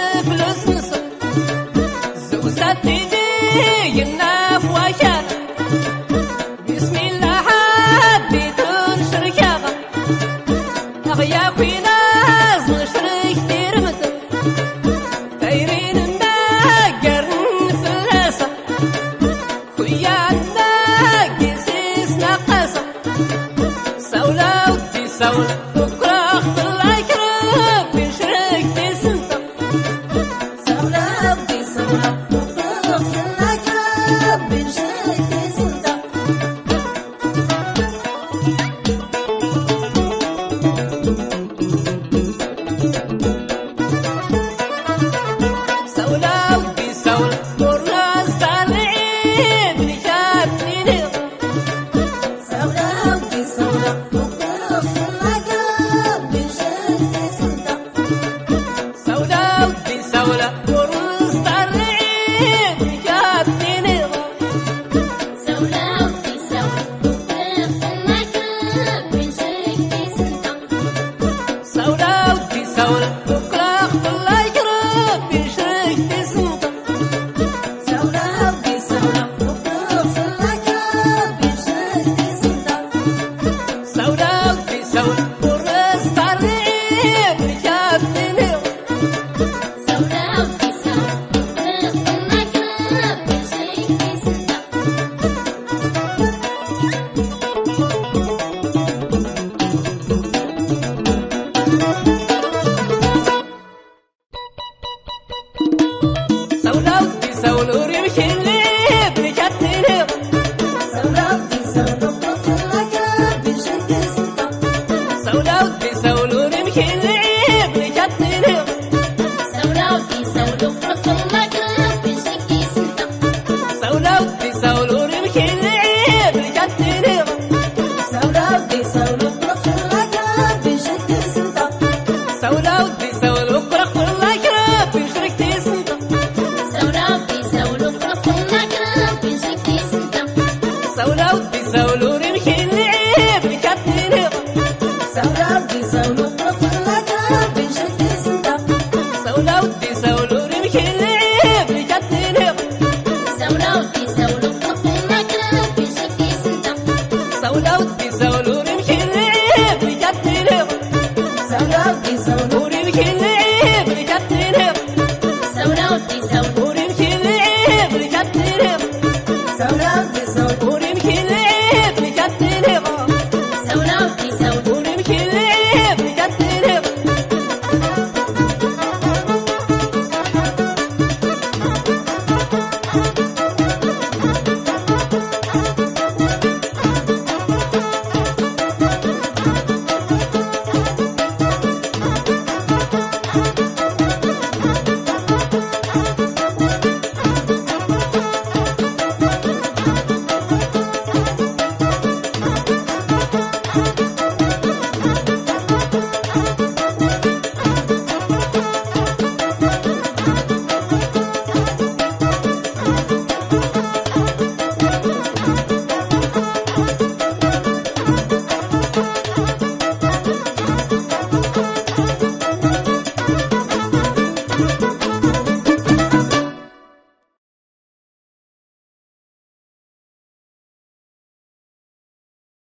فلوس نصر زوزات ديني الناف وشاغ بسم الله حبيت نشركها أغيا كويناز نشرك تيرمت تايرين الناقر نفلاسة خويا الناقسيس نقاسة سولة ودي سولة بكرة خطل عكرب بنشرك تسنطة سولة ودي سولة بكرة خطل عكرب بنشرك تسنطة سولة ودي سولة والراس طالعين رجعتني نغ سولة ودي سولة بكرة خطل عكرب بنشرك تسنطة سولة ودي سولة والراس طالعين رجعتني نغ سولة ودي سولة بكرة خطل عكرب بنشرك تسنطة سولة ودي سولة بكرة خطل عكرب بنشرك تسنطة سولة ودي سولة بكرة خطل عكرب بنشرك تسنطة سولة ودي سولة والراس طالعين رجعتني نغ سولة ودي سولة بكرة خطل عكرب بنشرك تسنطة سولة ودي سولة ورمش الليل رجعتني نغ سولة ودي سولة بكرة خطل عكرب بنشرك تسنطة سولة ودي سولة ورمش الليل رجعتني نغ سولة ودي سولة بكرة خطل عكرب بنشرك تسنطة سولة ودي سولة ورمش الليل رجعتني نغ سولة ودي سولة بكرة خطل عكرب بنشرك تسنطة سولة ودي سولة بكرة خطل عكرب بنشرك تسنطة سولة ودي سولة بكرة خطل عكرب بنشرك تسنطة سولة ودي سولة ورمش الليل رجعتني نغ سولة ودي سولة بكرة خطل عكرب بنشرك تسنطة سولة ودي